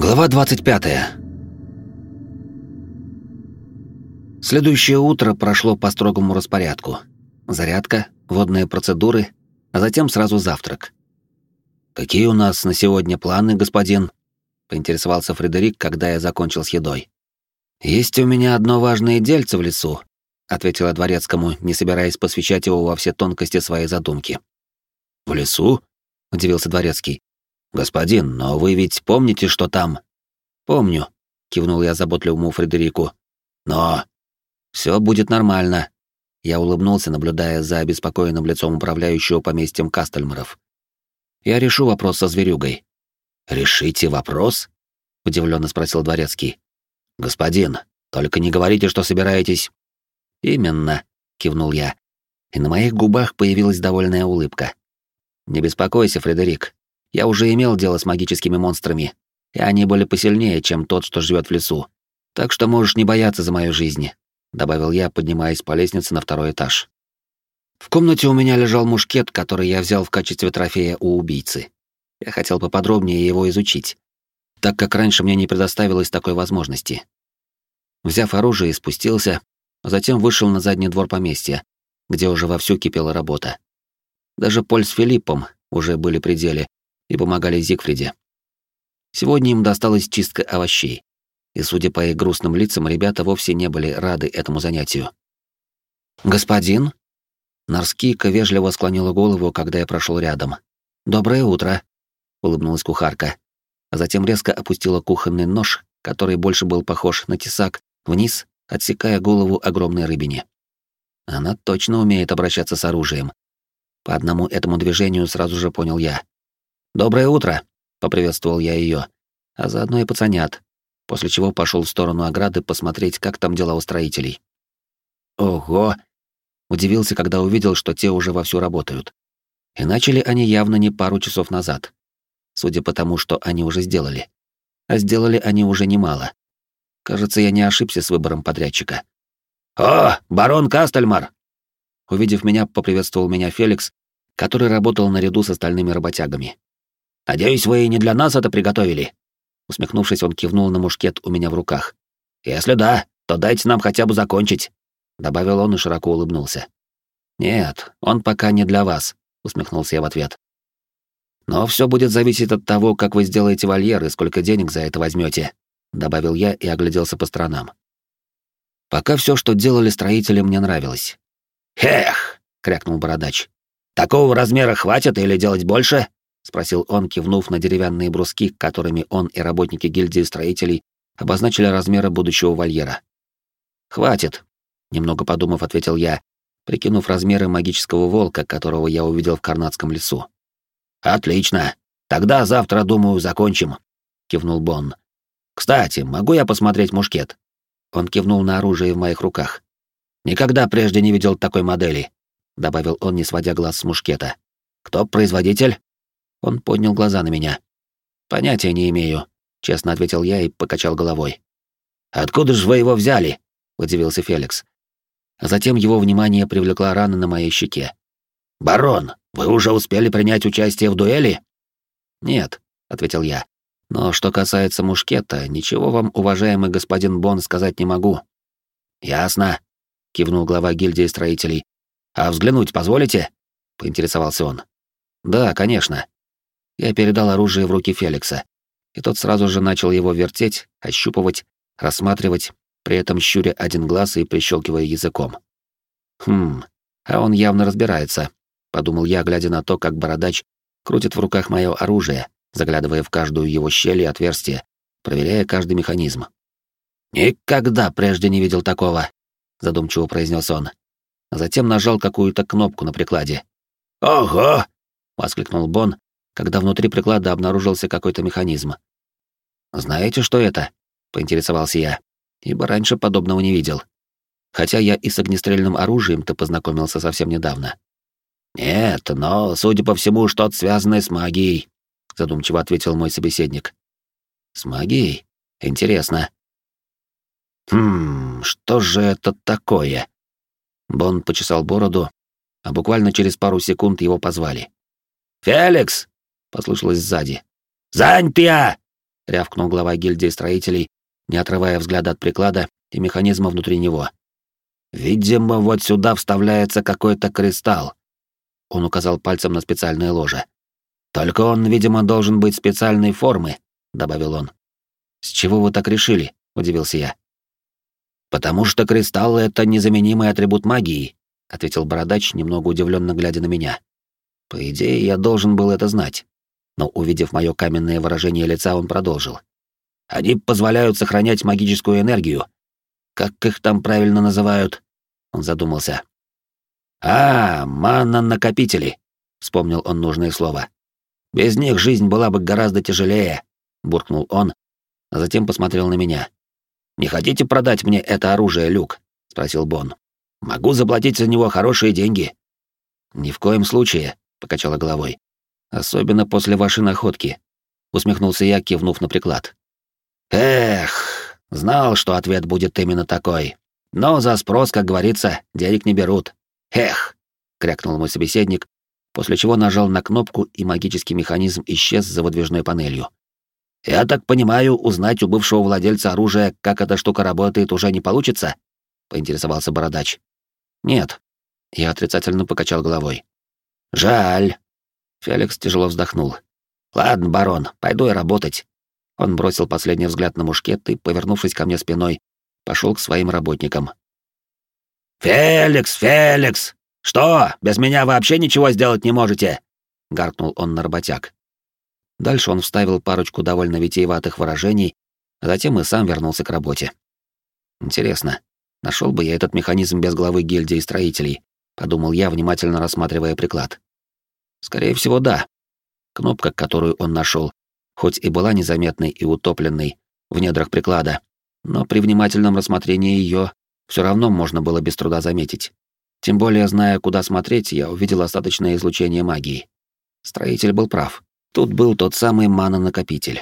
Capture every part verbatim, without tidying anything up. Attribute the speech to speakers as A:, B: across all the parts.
A: Глава двадцать пятая. Следующее утро прошло по строгому распорядку. Зарядка, водные процедуры, а затем сразу завтрак. «Какие у нас на сегодня планы, господин?» — поинтересовался Фредерик, когда я закончил с едой. «Есть у меня одно важное дельце в лесу», — ответила дворецкому, не собираясь посвящать его во все тонкости своей задумки. «В лесу?» — удивился дворецкий. «Господин, но вы ведь помните, что там?» «Помню», — кивнул я заботливому Фредерику. «Но...» «Все будет нормально», — я улыбнулся, наблюдая за обеспокоенным лицом управляющего поместьем Кастельмаров. «Я решу вопрос со зверюгой». «Решите вопрос?» — удивленно спросил дворецкий. «Господин, только не говорите, что собираетесь...» «Именно», — кивнул я, и на моих губах появилась довольная улыбка. «Не беспокойся, Фредерик. Я уже имел дело с магическими монстрами, и они были посильнее, чем тот, что живет в лесу. Так что можешь не бояться за мою жизнь», — добавил я, поднимаясь по лестнице на второй этаж. В комнате у меня лежал мушкет, который я взял в качестве трофея у убийцы. Я хотел поподробнее его изучить, так как раньше мне не предоставилось такой возможности. Взяв оружие, спустился, а затем вышел на задний двор поместья, где уже вовсю кипела работа. Даже Поль с Филиппом уже были при деле и помогали Зигфриде. Сегодня им досталась чистка овощей, и, судя по их грустным лицам, ребята вовсе не были рады этому занятию. «Господин?» Нарскийка вежливо склонила голову, когда я прошел рядом. «Доброе утро», — улыбнулась кухарка, а затем резко опустила кухонный нож, который больше был похож на тесак, вниз, отсекая голову огромной рыбине. Она точно умеет обращаться с оружием. По одному этому движению сразу же понял я. «Доброе утро», — поприветствовал я ее, а заодно и пацанят, после чего пошел в сторону ограды посмотреть, как там дела у строителей. «Ого!» — удивился, когда увидел, что те уже вовсю работают. И начали они явно не пару часов назад, судя по тому, что они уже сделали. А сделали они уже немало. Кажется, я не ошибся с выбором подрядчика. «О, барон Кастельмар!» Увидев меня, поприветствовал меня Феликс, который работал наряду с остальными работягами. «Надеюсь, вы не для нас это приготовили?» Усмехнувшись, он кивнул на мушкет у меня в руках. «Если да, то дайте нам хотя бы закончить», — добавил он и широко улыбнулся. «Нет, он пока не для вас», — усмехнулся я в ответ. «Но все будет зависеть от того, как вы сделаете вольер и сколько денег за это возьмете», — добавил я и огляделся по сторонам. Пока все, что делали строители, мне нравилось. «Эх!» — крякнул бородач. «Такого размера хватит или делать больше?» — спросил он, кивнув на деревянные бруски, которыми он и работники гильдии строителей обозначили размеры будущего вольера. «Хватит», — немного подумав, ответил я, прикинув размеры магического волка, которого я увидел в Карнатском лесу. «Отлично. Тогда завтра, думаю, закончим», — кивнул Бонн. «Кстати, могу я посмотреть мушкет?» Он кивнул на оружие в моих руках. «Никогда прежде не видел такой модели», — добавил он, не сводя глаз с мушкета. «Кто производитель?» Он поднял глаза на меня. «Понятия не имею», — честно ответил я и покачал головой. «Откуда же вы его взяли?» — удивился Феликс. А затем его внимание привлекла рана на моей щеке. «Барон, вы уже успели принять участие в дуэли?» «Нет», — ответил я. «Но что касается мушкета, ничего вам, уважаемый господин Бонн, сказать не могу». «Ясно», — кивнул глава гильдии строителей. «А взглянуть позволите?» — поинтересовался он. «Да, конечно». Я передал оружие в руки Феликса, и тот сразу же начал его вертеть, ощупывать, рассматривать, при этом щуря один глаз и прищелкивая языком. «Хм, а он явно разбирается», — подумал я, глядя на то, как бородач крутит в руках мое оружие, заглядывая в каждую его щель и отверстие, проверяя каждый механизм. «Никогда прежде не видел такого», — задумчиво произнес он. А затем нажал какую-то кнопку на прикладе. «Ого!» — воскликнул Бонн, когда внутри приклада обнаружился какой-то механизм. «Знаете, что это?» — поинтересовался я, ибо раньше подобного не видел. Хотя я и с огнестрельным оружием-то познакомился совсем недавно. «Нет, но, судя по всему, что-то связанное с магией», — задумчиво ответил мой собеседник. «С магией? Интересно». «Хм, что же это такое?» Бонн почесал бороду, а буквально через пару секунд его позвали. «Феликс!» — послышалось сзади. «Занятия!» — рявкнул глава гильдии строителей, не отрывая взгляда от приклада и механизма внутри него. «Видимо, вот сюда вставляется какой-то кристалл». Он указал пальцем на специальное ложе. «Только он, видимо, должен быть специальной формы», — добавил он. «С чего вы так решили?» — удивился я. «Потому что кристаллы — это незаменимый атрибут магии», — ответил бородач, немного удивленно глядя на меня. По идее, я должен был это знать. Но, увидев мое каменное выражение лица, он продолжил. «Они позволяют сохранять магическую энергию. Как их там правильно называют?» Он задумался. «А, манна-накопители», — вспомнил он нужное слово. «Без них жизнь была бы гораздо тяжелее», — буркнул он, а затем посмотрел на меня. «Не хотите продать мне это оружие, Люк?» — спросил Бон. «Могу заплатить за него хорошие деньги». «Ни в коем случае», — покачала головой. «Особенно после вашей находки», — усмехнулся я, кивнув на приклад. «Эх, знал, что ответ будет именно такой. Но за спрос, как говорится, денег не берут. Эх!» — крякнул мой собеседник, после чего нажал на кнопку, и магический механизм исчез за выдвижной панелью. «Я так понимаю, узнать у бывшего владельца оружия, как эта штука работает, уже не получится?» — поинтересовался бородач. «Нет». Я отрицательно покачал головой. «Жаль». Феликс тяжело вздохнул. «Ладно, барон, пойду я работать». Он бросил последний взгляд на мушкет и, повернувшись ко мне спиной, пошел к своим работникам. «Феликс, Феликс! Что, без меня вообще ничего сделать не можете?» — гаркнул он на работяг. Дальше он вставил парочку довольно витиеватых выражений, а затем и сам вернулся к работе. «Интересно, нашел бы я этот механизм без главы гильдии строителей?» — подумал я, внимательно рассматривая приклад. «Скорее всего, да. Кнопка, которую он нашел, хоть и была незаметной и утопленной в недрах приклада, но при внимательном рассмотрении ее все равно можно было без труда заметить. Тем более, зная, куда смотреть, я увидел остаточное излучение магии. Строитель был прав. Тут был тот самый мана-накопитель.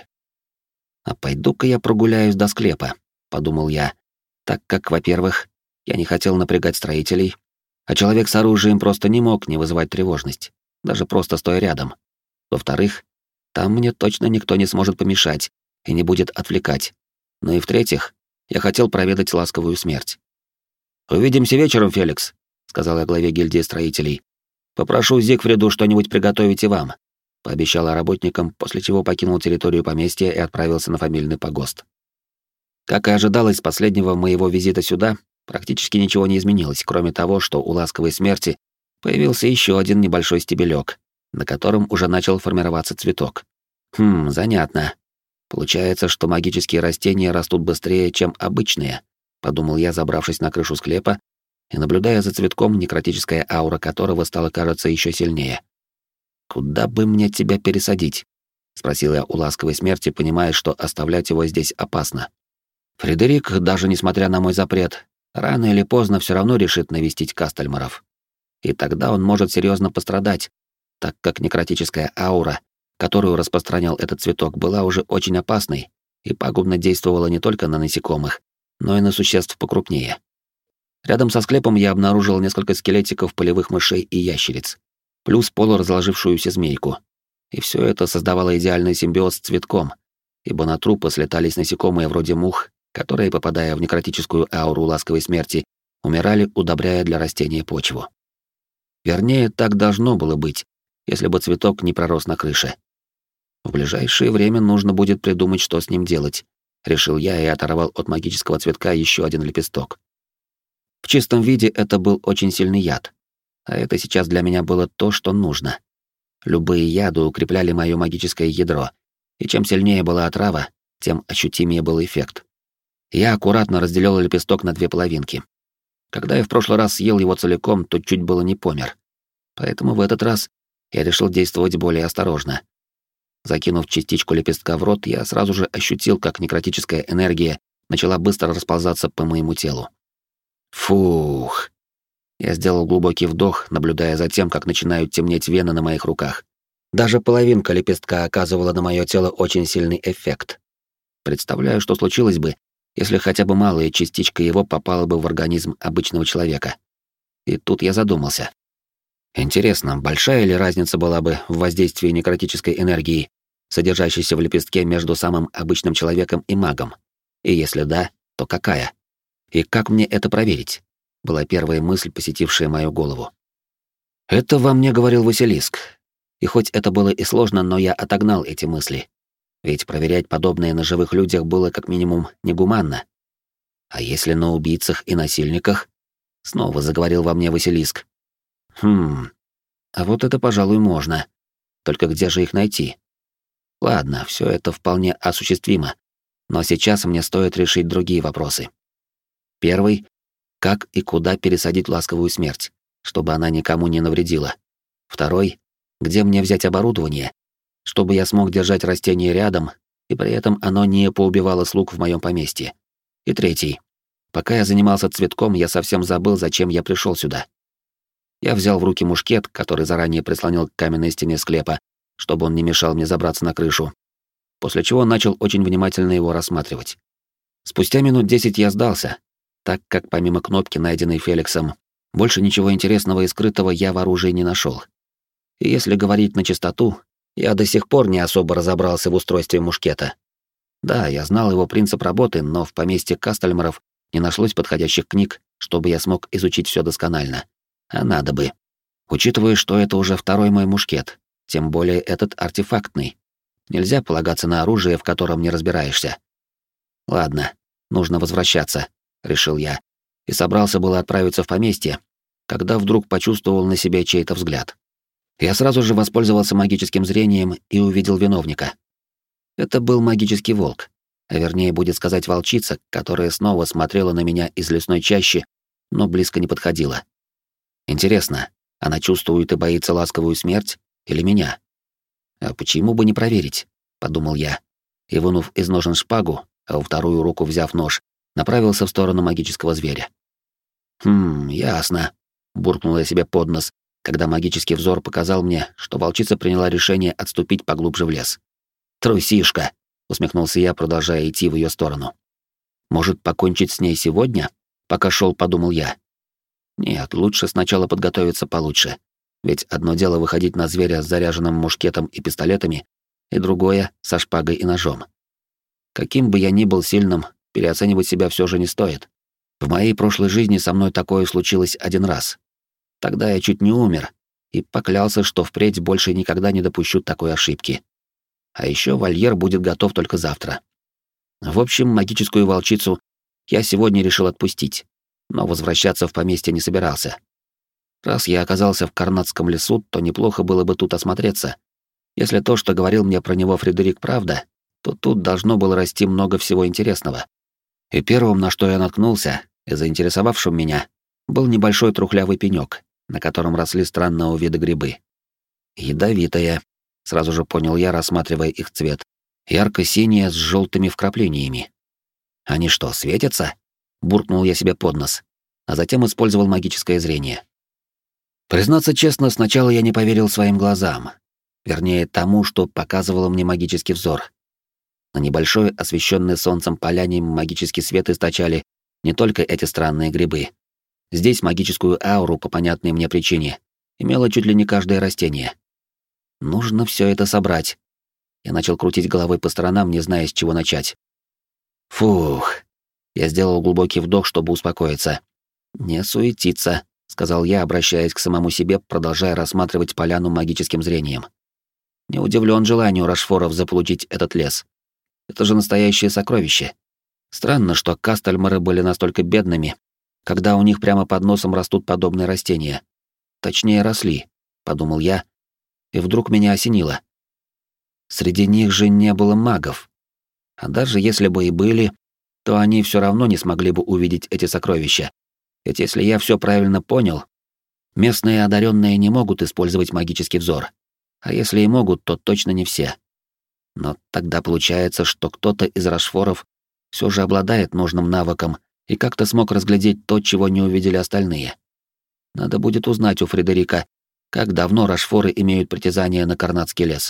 A: «А пойду-ка я прогуляюсь до склепа», — подумал я, так как, во-первых, я не хотел напрягать строителей, а человек с оружием просто не мог не вызывать тревожность, даже просто стоя рядом. Во-вторых, там мне точно никто не сможет помешать и не будет отвлекать. Ну и в-третьих, я хотел проведать ласковую смерть. «Увидимся вечером, Феликс», — сказал я главе гильдии строителей. «Попрошу Зигфриду что-нибудь приготовить и вам», — пообещал я работникам, после чего покинул территорию поместья и отправился на фамильный погост. Как и ожидалось, с последнего моего визита сюда практически ничего не изменилось, кроме того, что у ласковой смерти появился еще один небольшой стебелек, на котором уже начал формироваться цветок. Хм, занятно. Получается, что магические растения растут быстрее, чем обычные, подумал я, забравшись на крышу склепа и наблюдая за цветком, некротическая аура которого стала кажется еще сильнее. «Куда бы мне тебя пересадить?» — спросил я у ласковой смерти, понимая, что оставлять его здесь опасно. Фредерик, даже несмотря на мой запрет, рано или поздно все равно решит навестить Кастельмаров. И тогда он может серьезно пострадать, так как некротическая аура, которую распространял этот цветок, была уже очень опасной и пагубно действовала не только на насекомых, но и на существ покрупнее. Рядом со склепом я обнаружил несколько скелетиков полевых мышей и ящериц, плюс полуразложившуюся змейку. И все это создавало идеальный симбиоз с цветком, ибо на трупы слетались насекомые вроде мух, которые, попадая в некротическую ауру ласковой смерти, умирали, удобряя для растения почву. Вернее, так должно было быть, если бы цветок не пророс на крыше. В ближайшее время нужно будет придумать, что с ним делать, решил я и оторвал от магического цветка еще один лепесток. В чистом виде это был очень сильный яд, а это сейчас для меня было то, что нужно. Любые яды укрепляли мое магическое ядро, и чем сильнее была отрава, тем ощутимее был эффект. Я аккуратно разделил лепесток на две половинки. Когда я в прошлый раз съел его целиком, то чуть было не помер. Поэтому в этот раз я решил действовать более осторожно. Закинув частичку лепестка в рот, я сразу же ощутил, как некротическая энергия начала быстро расползаться по моему телу. Фух. Я сделал глубокий вдох, наблюдая за тем, как начинают темнеть вены на моих руках. Даже половинка лепестка оказывала на мое тело очень сильный эффект. Представляю, что случилось бы, если хотя бы малая частичка его попала бы в организм обычного человека. И тут я задумался. Интересно, большая ли разница была бы в воздействии некротической энергии, содержащийся в лепестке между самым обычным человеком и магом? И если да, то какая? И как мне это проверить? Была первая мысль, посетившая мою голову. Это во мне говорил Василиск. И хоть это было и сложно, но я отогнал эти мысли. Ведь проверять подобное на живых людях было как минимум негуманно. А если на убийцах и насильниках? Снова заговорил во мне Василиск. Хм, а вот это, пожалуй, можно. Только где же их найти? Ладно, все это вполне осуществимо. Но сейчас мне стоит решить другие вопросы. Первый — как и куда пересадить ласковую смерть, чтобы она никому не навредила. Второй — где мне взять оборудование, чтобы я смог держать растение рядом, и при этом оно не поубивало слуг в моем поместье. И третий — пока я занимался цветком, я совсем забыл, зачем я пришел сюда. Я взял в руки мушкет, который заранее прислонил к каменной стене склепа, чтобы он не мешал мне забраться на крышу, после чего начал очень внимательно его рассматривать. Спустя минут десять я сдался, так как помимо кнопки, найденной Феликсом, больше ничего интересного и скрытого я в оружии не нашел. И если говорить на чистоту, я до сих пор не особо разобрался в устройстве мушкета. Да, я знал его принцип работы, но в поместье Кастельмаров не нашлось подходящих книг, чтобы я смог изучить все досконально. А надо бы. Учитывая, что это уже второй мой мушкет, тем более этот артефактный. Нельзя полагаться на оружие, в котором не разбираешься. Ладно, нужно возвращаться, решил я, и собрался было отправиться в поместье, когда вдруг почувствовал на себе чей-то взгляд. Я сразу же воспользовался магическим зрением и увидел виновника. Это был магический волк, а вернее, будет сказать, волчица, которая снова смотрела на меня из лесной чащи, но близко не подходила. Интересно, она чувствует и боится ласковую смерть или меня? А почему бы не проверить, подумал я, и, вынув из ножен шпагу, а во вторую руку взяв нож, направился в сторону магического зверя. Хм, ясно, буркнул я себе под нос, когда магический взор показал мне, что волчица приняла решение отступить поглубже в лес. «Трусишка!» — усмехнулся я, продолжая идти в ее сторону. «Может, покончить с ней сегодня?» — пока шел, подумал я. Нет, лучше сначала подготовиться получше. Ведь одно дело выходить на зверя с заряженным мушкетом и пистолетами, и другое — со шпагой и ножом. Каким бы я ни был сильным, переоценивать себя все же не стоит. В моей прошлой жизни со мной такое случилось один раз. Тогда я чуть не умер и поклялся, что впредь больше никогда не допущу такой ошибки. А еще вольер будет готов только завтра. В общем, магическую волчицу я сегодня решил отпустить, но возвращаться в поместье не собирался. Раз я оказался в Карнатском лесу, то неплохо было бы тут осмотреться. Если то, что говорил мне про него Фредерик, правда, то тут должно было расти много всего интересного. И первым, на что я наткнулся, и заинтересовавшим меня, был небольшой трухлявый пенёк, на котором росли странного вида грибы. Ядовитые, сразу же понял я, рассматривая их цвет, ярко-синие с желтыми вкраплениями. Они что, светятся? Буркнул я себе под нос, а затем использовал магическое зрение. Признаться честно, сначала я не поверил своим глазам, вернее тому, что показывало мне магический взор. На небольшой, освещенной солнцем поляне магический свет источали не только эти странные грибы. Здесь магическую ауру, по понятной мне причине, имело чуть ли не каждое растение. Нужно все это собрать. Я начал крутить головой по сторонам, не зная, с чего начать. Фух. Я сделал глубокий вдох, чтобы успокоиться. «Не суетиться», — сказал я, обращаясь к самому себе, продолжая рассматривать поляну магическим зрением. Не удивлен желанию Рашфоров заполучить этот лес. Это же настоящее сокровище. Странно, что Кастельмары были настолько бедными, когда у них прямо под носом растут подобные растения. Точнее, росли, подумал я, и вдруг меня осенило. Среди них же не было магов. А даже если бы и были, то они все равно не смогли бы увидеть эти сокровища. Ведь если я все правильно понял, местные одаренные не могут использовать магический взор. А если и могут, то точно не все. Но тогда получается, что кто-то из Рашфоров все же обладает нужным навыком и как-то смог разглядеть то, чего не увидели остальные. Надо будет узнать у Фредерика, как давно Рашфоры имеют притязание на Карнатский лес.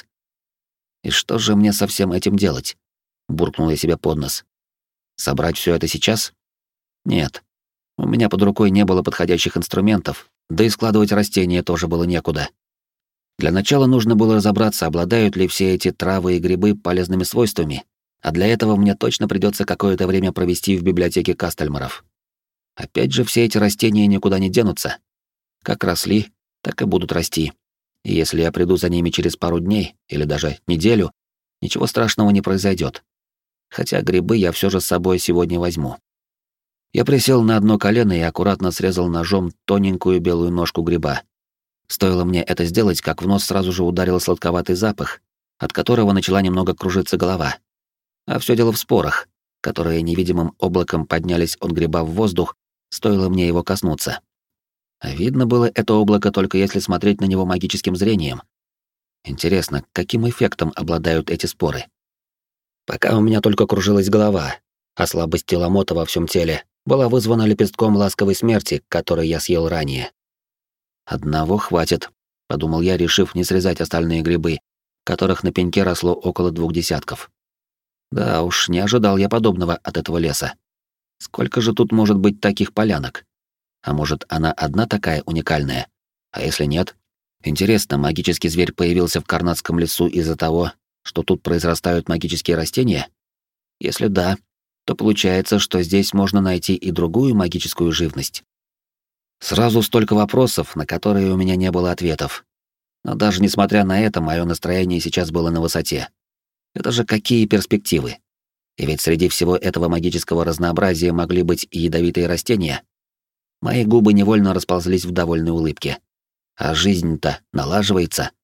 A: И что же мне со всем этим делать? Буркнул я себе под нос. Собрать все это сейчас? Нет. У меня под рукой не было подходящих инструментов, да и складывать растения тоже было некуда. Для начала нужно было разобраться, обладают ли все эти травы и грибы полезными свойствами, а для этого мне точно придется какое-то время провести в библиотеке Кастельмаров. Опять же, все эти растения никуда не денутся. Как росли, так и будут расти. И если я приду за ними через пару дней или даже неделю, ничего страшного не произойдет. Хотя грибы я все же с собой сегодня возьму. Я присел на одно колено и аккуратно срезал ножом тоненькую белую ножку гриба. Стоило мне это сделать, как в нос сразу же ударил сладковатый запах, от которого начала немного кружиться голова. А все дело в спорах, которые невидимым облаком поднялись от гриба в воздух, стоило мне его коснуться. А видно было это облако только если смотреть на него магическим зрением. Интересно, каким эффектом обладают эти споры? Пока у меня только кружилась голова, а слабость ломота во всем теле была вызвана лепестком ласковой смерти, который я съел ранее. «Одного хватит», — подумал я, решив не срезать остальные грибы, которых на пеньке росло около двух десятков. Да уж, не ожидал я подобного от этого леса. Сколько же тут может быть таких полянок? А может, она одна такая уникальная? А если нет? Интересно, магический зверь появился в Карнатском лесу из-за того, что тут произрастают магические растения? Если да, то получается, что здесь можно найти и другую магическую живность. Сразу столько вопросов, на которые у меня не было ответов. Но даже несмотря на это, мое настроение сейчас было на высоте. Это же какие перспективы? И ведь среди всего этого магического разнообразия могли быть и ядовитые растения. Мои губы невольно расползлись в довольной улыбке. А жизнь-то налаживается.